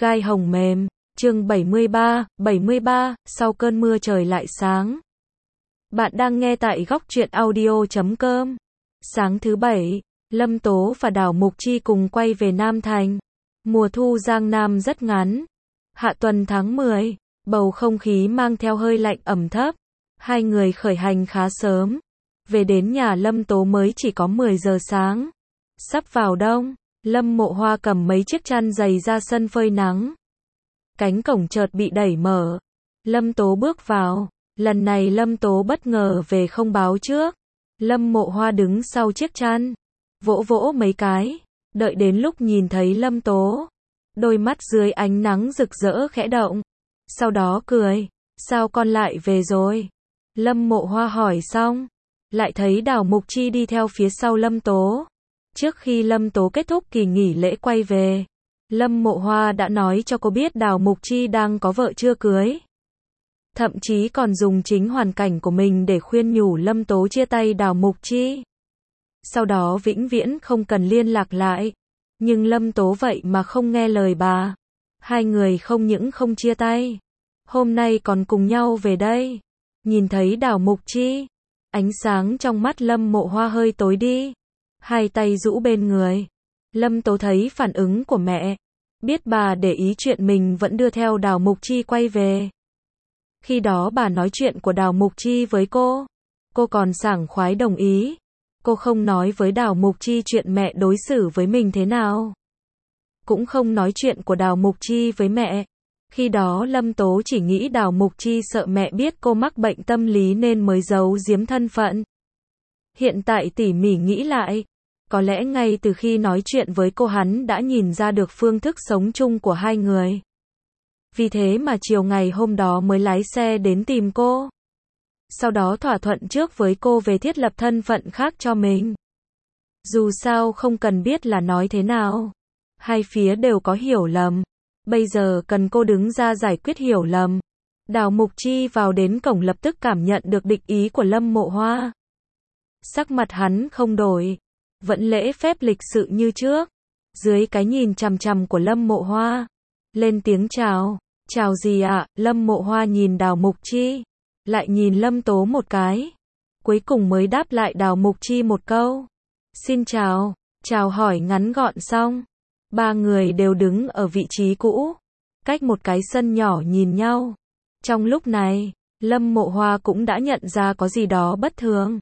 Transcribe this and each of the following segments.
Gai hồng mềm, chương 73, sau cơn mưa trời lại sáng. Bạn đang nghe tại góc truyện audio.com. Sáng thứ Bảy, Lâm Tố và Đào Mục Chi cùng quay về Nam Thành. Mùa thu Giang Nam rất ngắn. Hạ tuần tháng 10, bầu không khí mang theo hơi lạnh ẩm thấp. Hai người khởi hành khá sớm. Về đến nhà Lâm Tố mới chỉ có 10 giờ sáng. Sắp vào đông, Lâm Mộ Hoa cầm mấy chiếc chăn dày ra sân phơi nắng. Cánh cổng chợt bị đẩy mở. Lâm Tố bước vào. Lần này Lâm Tố bất ngờ về không báo trước. Lâm Mộ Hoa đứng sau chiếc chăn, vỗ vỗ mấy cái, đợi đến lúc nhìn thấy Lâm Tố, đôi mắt dưới ánh nắng rực rỡ khẽ động. Sau đó cười, sao con lại về rồi? Lâm Mộ Hoa hỏi xong, lại thấy Đào Mục Chi đi theo phía sau Lâm Tố. Trước khi Lâm Tố kết thúc kỳ nghỉ lễ quay về, Lâm Mộ Hoa đã nói cho cô biết Đào Mục Chi đang có vợ chưa cưới. Thậm chí còn dùng chính hoàn cảnh của mình để khuyên nhủ Lâm Tố chia tay Đào Mục Chi. Sau đó vĩnh viễn không cần liên lạc lại. Nhưng Lâm Tố vậy mà không nghe lời bà. Hai người không những không chia tay, hôm nay còn cùng nhau về đây. Nhìn thấy Đào Mục Chi, ánh sáng trong mắt Lâm Mộ Hoa hơi tối đi. Hai tay rũ bên người. Lâm Tố thấy phản ứng của mẹ, biết bà để ý chuyện mình vẫn đưa theo Đào Mục Chi quay về. Khi đó bà nói chuyện của Đào Mục Chi với cô còn sảng khoái đồng ý. Cô không nói với Đào Mục Chi chuyện mẹ đối xử với mình thế nào. Cũng không nói chuyện của Đào Mục Chi với mẹ. Khi đó Lâm Tố chỉ nghĩ Đào Mục Chi sợ mẹ biết cô mắc bệnh tâm lý nên mới giấu giếm thân phận. Hiện tại tỉ mỉ nghĩ lại, có lẽ ngay từ khi nói chuyện với cô hắn đã nhìn ra được phương thức sống chung của hai người. Vì thế mà chiều ngày hôm đó mới lái xe đến tìm cô. Sau đó thỏa thuận trước với cô về thiết lập thân phận khác cho mình. Dù sao không cần biết là nói thế nào. Hai phía đều có hiểu lầm. Bây giờ cần cô đứng ra giải quyết hiểu lầm. Đào Mục Chi vào đến cổng lập tức cảm nhận được địch ý của Lâm Mộ Hoa. Sắc mặt hắn không đổi, vẫn lễ phép lịch sự như trước. Dưới cái nhìn chằm chằm của Lâm Mộ Hoa, lên tiếng chào. Chào gì ạ? Lâm Mộ Hoa nhìn Đào Mục Chi, lại nhìn Lâm Tố một cái. Cuối cùng mới đáp lại Đào Mục Chi một câu. Xin chào. Chào hỏi ngắn gọn xong, ba người đều đứng ở vị trí cũ, cách một cái sân nhỏ nhìn nhau. Trong lúc này, Lâm Mộ Hoa cũng đã nhận ra có gì đó bất thường.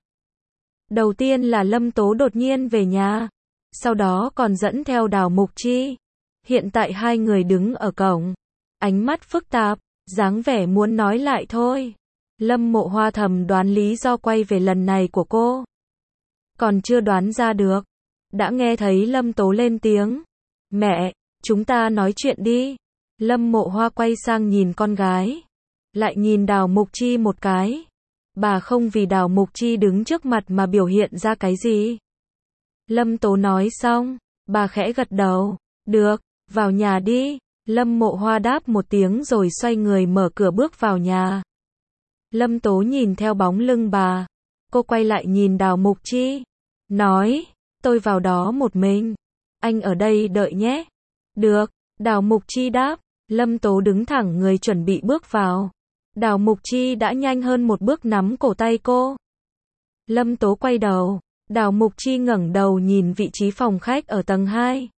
Đầu tiên là Lâm Tố đột nhiên về nhà, sau đó còn dẫn theo Đào Mục Chi. Hiện tại hai người đứng ở cổng, ánh mắt phức tạp, dáng vẻ muốn nói lại thôi. Lâm Mộ Hoa thầm đoán lý do quay về lần này của cô. Còn chưa đoán ra được, đã nghe thấy Lâm Tố lên tiếng. Mẹ, chúng ta nói chuyện đi. Lâm Mộ Hoa quay sang nhìn con gái, lại nhìn Đào Mục Chi một cái. Bà không vì Đào Mục Chi đứng trước mặt mà biểu hiện ra cái gì. Lâm Tố nói xong, bà khẽ gật đầu. Được, vào nhà đi. Lâm Mộ Hoa đáp một tiếng rồi xoay người mở cửa bước vào nhà. Lâm Tố nhìn theo bóng lưng bà. Cô quay lại nhìn Đào Mục Chi, nói, tôi vào đó một mình. Anh ở đây đợi nhé. Được, Đào Mục Chi đáp. Lâm Tố đứng thẳng người chuẩn bị bước vào. Đào Mục Chi đã nhanh hơn một bước nắm cổ tay cô. Lâm Tố quay đầu. Đào Mục Chi ngẩng đầu nhìn vị trí phòng khách ở tầng 2.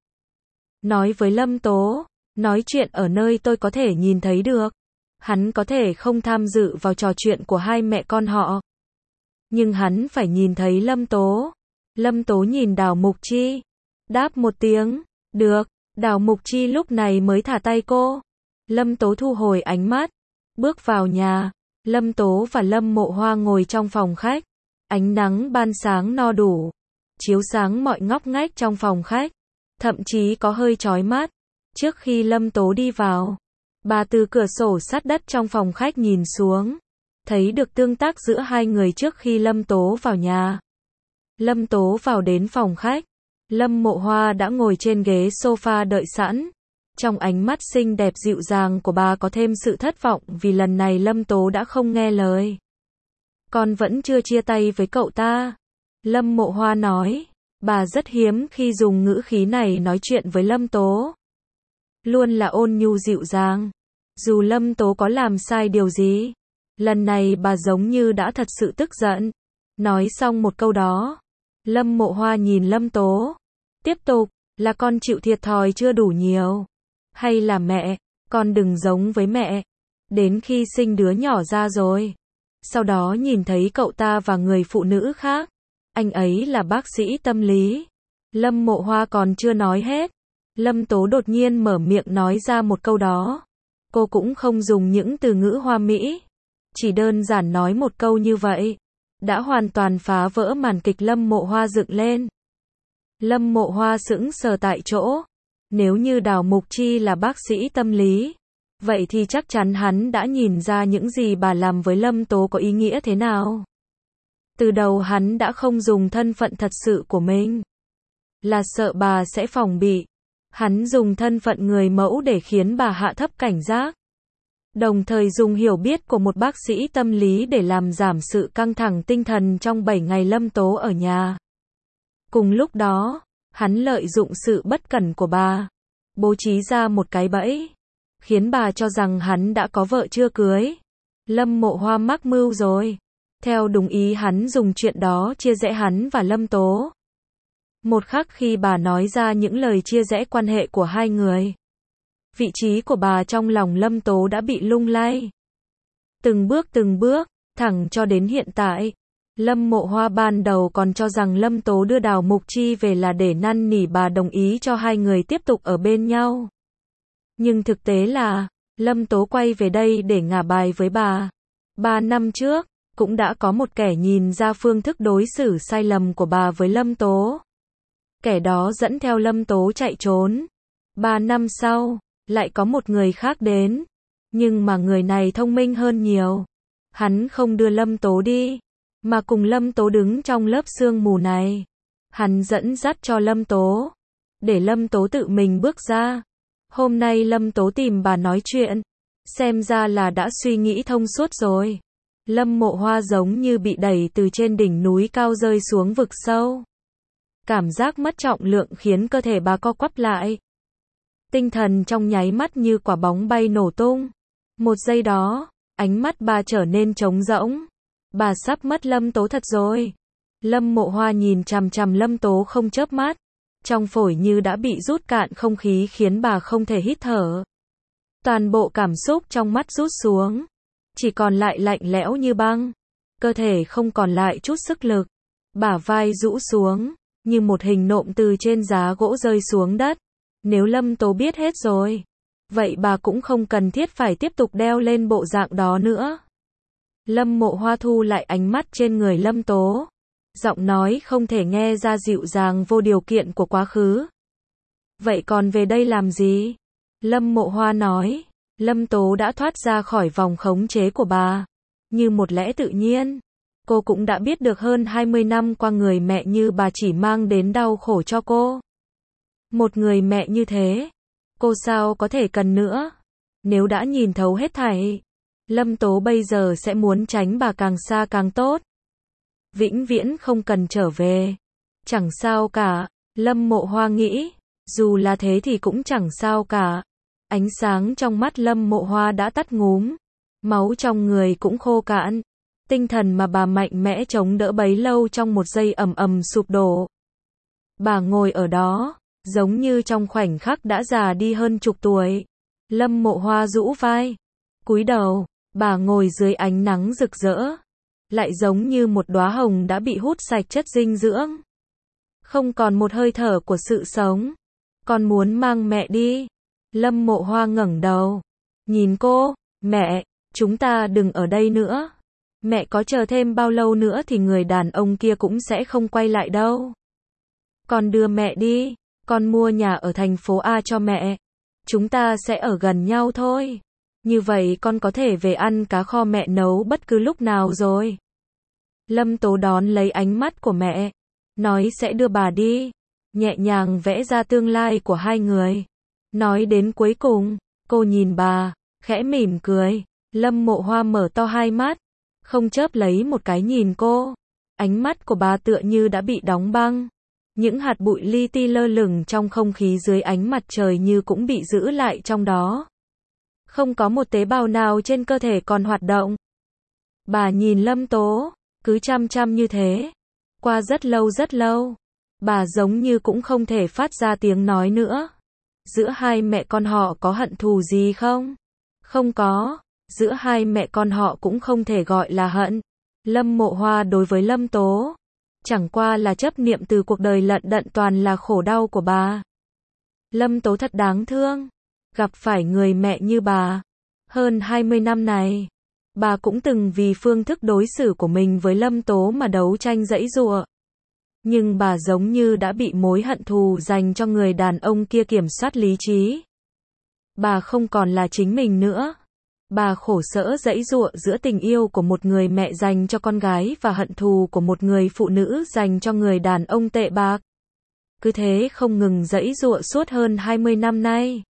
Nói với Lâm Tố, nói chuyện ở nơi tôi có thể nhìn thấy được. Hắn có thể không tham dự vào trò chuyện của hai mẹ con họ, nhưng hắn phải nhìn thấy Lâm Tố. Lâm Tố nhìn Đào Mục Chi, đáp một tiếng, được. Đào Mục Chi lúc này mới thả tay cô. Lâm Tố thu hồi ánh mắt, bước vào nhà. Lâm Tố và Lâm Mộ Hoa ngồi trong phòng khách. Ánh nắng ban sáng no đủ, chiếu sáng mọi ngóc ngách trong phòng khách, thậm chí có hơi chói mắt. Trước khi Lâm Tố đi vào, bà từ cửa sổ sát đất trong phòng khách nhìn xuống, thấy được tương tác giữa hai người trước khi Lâm Tố vào nhà. Lâm Tố vào đến phòng khách, Lâm Mộ Hoa đã ngồi trên ghế sofa đợi sẵn. Trong ánh mắt xinh đẹp dịu dàng của bà có thêm sự thất vọng vì lần này Lâm Tố đã không nghe lời. Con vẫn chưa chia tay với cậu ta. Lâm Mộ Hoa nói. Bà rất hiếm khi dùng ngữ khí này nói chuyện với Lâm Tố. luôn là ôn nhu dịu dàng. Dù Lâm Tố có làm sai điều gì, lần này bà giống như đã thật sự tức giận. Nói xong một câu đó, Lâm Mộ Hoa nhìn Lâm Tố, tiếp tục, là con chịu thiệt thòi chưa đủ nhiều, hay là mẹ, con đừng giống với mẹ, đến khi sinh đứa nhỏ ra rồi, sau đó nhìn thấy cậu ta và người phụ nữ khác, anh ấy là bác sĩ tâm lý. Lâm Mộ Hoa còn chưa nói hết, Lâm Tố đột nhiên mở miệng nói ra một câu đó. Cô cũng không dùng những từ ngữ hoa mỹ, chỉ đơn giản nói một câu như vậy, đã hoàn toàn phá vỡ màn kịch Lâm Mộ Hoa dựng lên. Lâm Mộ Hoa sững sờ tại chỗ, nếu như Đào Mục Chi là bác sĩ tâm lý, vậy thì chắc chắn hắn đã nhìn ra những gì bà làm với Lâm Tố có ý nghĩa thế nào. Từ đầu hắn đã không dùng thân phận thật sự của mình, là sợ bà sẽ phòng bị. Hắn dùng thân phận người mẫu để khiến bà hạ thấp cảnh giác, đồng thời dùng hiểu biết của một bác sĩ tâm lý để làm giảm sự căng thẳng tinh thần trong 7 ngày Lâm Tố ở nhà. Cùng lúc đó, hắn lợi dụng sự bất cẩn của bà, bố trí ra một cái bẫy, khiến bà cho rằng hắn đã có vợ chưa cưới. Lâm Mộ Hoa mắc mưu rồi. Theo đúng ý hắn dùng chuyện đó chia rẽ hắn và Lâm Tố. Một khắc khi bà nói ra những lời chia rẽ quan hệ của hai người, vị trí của bà trong lòng Lâm Tố đã bị lung lay. Từng bước, thẳng cho đến hiện tại, Lâm Mộ Hoa ban đầu còn cho rằng Lâm Tố đưa Đào Mục Chi về là để năn nỉ bà đồng ý cho hai người tiếp tục ở bên nhau. Nhưng thực tế là, Lâm Tố quay về đây để ngả bài với bà. 3 năm trước, cũng đã có một kẻ nhìn ra phương thức đối xử sai lầm của bà với Lâm Tố. Kẻ đó dẫn theo Lâm Tố chạy trốn. 3 năm sau, lại có một người khác đến. Nhưng mà người này thông minh hơn nhiều. Hắn không đưa Lâm Tố đi, mà cùng Lâm Tố đứng trong lớp sương mù này. Hắn dẫn dắt cho Lâm Tố, để Lâm Tố tự mình bước ra. Hôm nay Lâm Tố tìm bà nói chuyện, xem ra là đã suy nghĩ thông suốt rồi. Lâm Mộ Hoa giống như bị đẩy từ trên đỉnh núi cao rơi xuống vực sâu. Cảm giác mất trọng lượng khiến cơ thể bà co quắp lại. Tinh thần trong nháy mắt như quả bóng bay nổ tung. Một giây đó, ánh mắt bà trở nên trống rỗng. Bà sắp mất Lâm Tố thật rồi. Lâm Mộ Hoa nhìn chằm chằm Lâm Tố không chớp mắt. Trong phổi như đã bị rút cạn không khí khiến bà không thể hít thở. Toàn bộ cảm xúc trong mắt rút xuống. Chỉ còn lại lạnh lẽo như băng. Cơ thể không còn lại chút sức lực. Bả vai rũ xuống, như một hình nộm từ trên giá gỗ rơi xuống đất. Nếu Lâm Tố biết hết rồi, vậy bà cũng không cần thiết phải tiếp tục đeo lên bộ dạng đó nữa. Lâm Mộ Hoa thu lại ánh mắt trên người Lâm Tố. Giọng nói không thể nghe ra dịu dàng vô điều kiện của quá khứ. Vậy còn về đây làm gì? Lâm Mộ Hoa nói. Lâm Tố đã thoát ra khỏi vòng khống chế của bà. Như một lẽ tự nhiên. Cô cũng đã biết được hơn 20 năm qua người mẹ như bà chỉ mang đến đau khổ cho cô. Một người mẹ như thế, cô sao có thể cần nữa? Nếu đã nhìn thấu hết thảy, Lâm Tố bây giờ sẽ muốn tránh bà càng xa càng tốt. Vĩnh viễn không cần trở về. Chẳng sao cả, Lâm Mộ Hoa nghĩ, dù là thế thì cũng chẳng sao cả. Ánh sáng trong mắt Lâm Mộ Hoa đã tắt ngúm, máu trong người cũng khô cạn. Tinh thần mà bà mạnh mẽ chống đỡ bấy lâu trong một giây ầm ầm sụp đổ. Bà ngồi ở đó, giống như trong khoảnh khắc đã già đi hơn chục tuổi. Lâm Mộ Hoa rũ vai, cúi đầu, bà ngồi dưới ánh nắng rực rỡ, lại giống như một đóa hồng đã bị hút sạch chất dinh dưỡng. Không còn một hơi thở của sự sống. Con muốn mang mẹ đi. Lâm Mộ Hoa ngẩng đầu, nhìn cô, mẹ, chúng ta đừng ở đây nữa. Mẹ có chờ thêm bao lâu nữa thì người đàn ông kia cũng sẽ không quay lại đâu. Con đưa mẹ đi, con mua nhà ở thành phố A cho mẹ. Chúng ta sẽ ở gần nhau thôi. Như vậy con có thể về ăn cá kho mẹ nấu bất cứ lúc nào rồi. Lâm Tố đón lấy ánh mắt của mẹ, nói sẽ đưa bà đi, nhẹ nhàng vẽ ra tương lai của hai người. Nói đến cuối cùng, cô nhìn bà, khẽ mỉm cười. Lâm Mộ Hoa mở to hai mắt, không chớp lấy một cái nhìn cô. Ánh mắt của bà tựa như đã bị đóng băng. Những hạt bụi li ti lơ lửng trong không khí dưới ánh mặt trời như cũng bị giữ lại trong đó. Không có một tế bào nào trên cơ thể còn hoạt động. Bà nhìn Lâm Tố, cứ chăm chăm như thế. Qua rất lâu, bà giống như cũng không thể phát ra tiếng nói nữa. Giữa hai mẹ con họ có hận thù gì không? Không có, giữa hai mẹ con họ cũng không thể gọi là hận. Lâm Mộ Hoa đối với Lâm Tố, chẳng qua là chấp niệm từ cuộc đời lận đận toàn là khổ đau của bà. Lâm Tố thật đáng thương, gặp phải người mẹ như bà. Hơn 20 năm này, bà cũng từng vì phương thức đối xử của mình với Lâm Tố mà đấu tranh giãy giụa. Nhưng bà giống như đã bị mối hận thù dành cho người đàn ông kia kiểm soát lý trí. Bà không còn là chính mình nữa. Bà khổ sở giãy giụa giữa tình yêu của một người mẹ dành cho con gái và hận thù của một người phụ nữ dành cho người đàn ông tệ bạc. Cứ thế không ngừng giãy giụa suốt hơn 20 năm nay.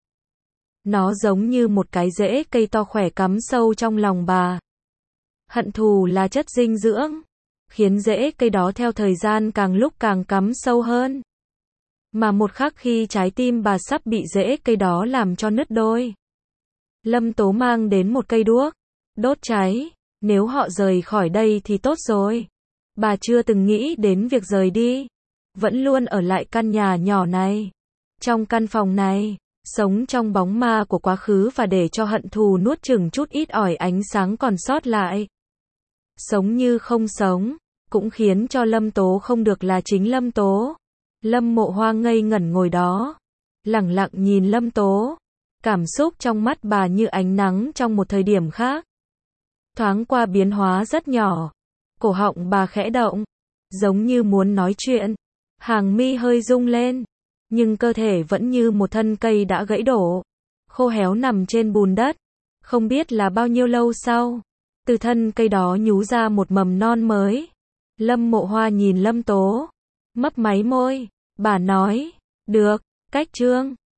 Nó giống như một cái rễ cây to khỏe cắm sâu trong lòng bà. Hận thù là chất dinh dưỡng, khiến rễ cây đó theo thời gian càng lúc càng cắm sâu hơn. Mà một khắc khi trái tim bà sắp bị rễ cây đó làm cho nứt đôi, Lâm Tố mang đến một cây đuốc, đốt cháy. Nếu họ rời khỏi đây thì tốt rồi. Bà chưa từng nghĩ đến việc rời đi, vẫn luôn ở lại căn nhà nhỏ này. Trong căn phòng này, sống trong bóng ma của quá khứ và để cho hận thù nuốt chửng chút ít ỏi ánh sáng còn sót lại. Sống như không sống, cũng khiến cho Lâm Tố không được là chính Lâm Tố. Lâm Mộ Hoa ngây ngẩn ngồi đó, lẳng lặng nhìn Lâm Tố. Cảm xúc trong mắt bà như ánh nắng trong một thời điểm khác. Thoáng qua biến hóa rất nhỏ. Cổ họng bà khẽ động, giống như muốn nói chuyện. Hàng mi hơi rung lên, nhưng cơ thể vẫn như một thân cây đã gãy đổ, khô héo nằm trên bùn đất. Không biết là bao nhiêu lâu sau, từ thân cây đó nhú ra một mầm non mới. Lâm Mộ Hoa nhìn Lâm Tố, mấp máy môi, bà nói, được, cách chương.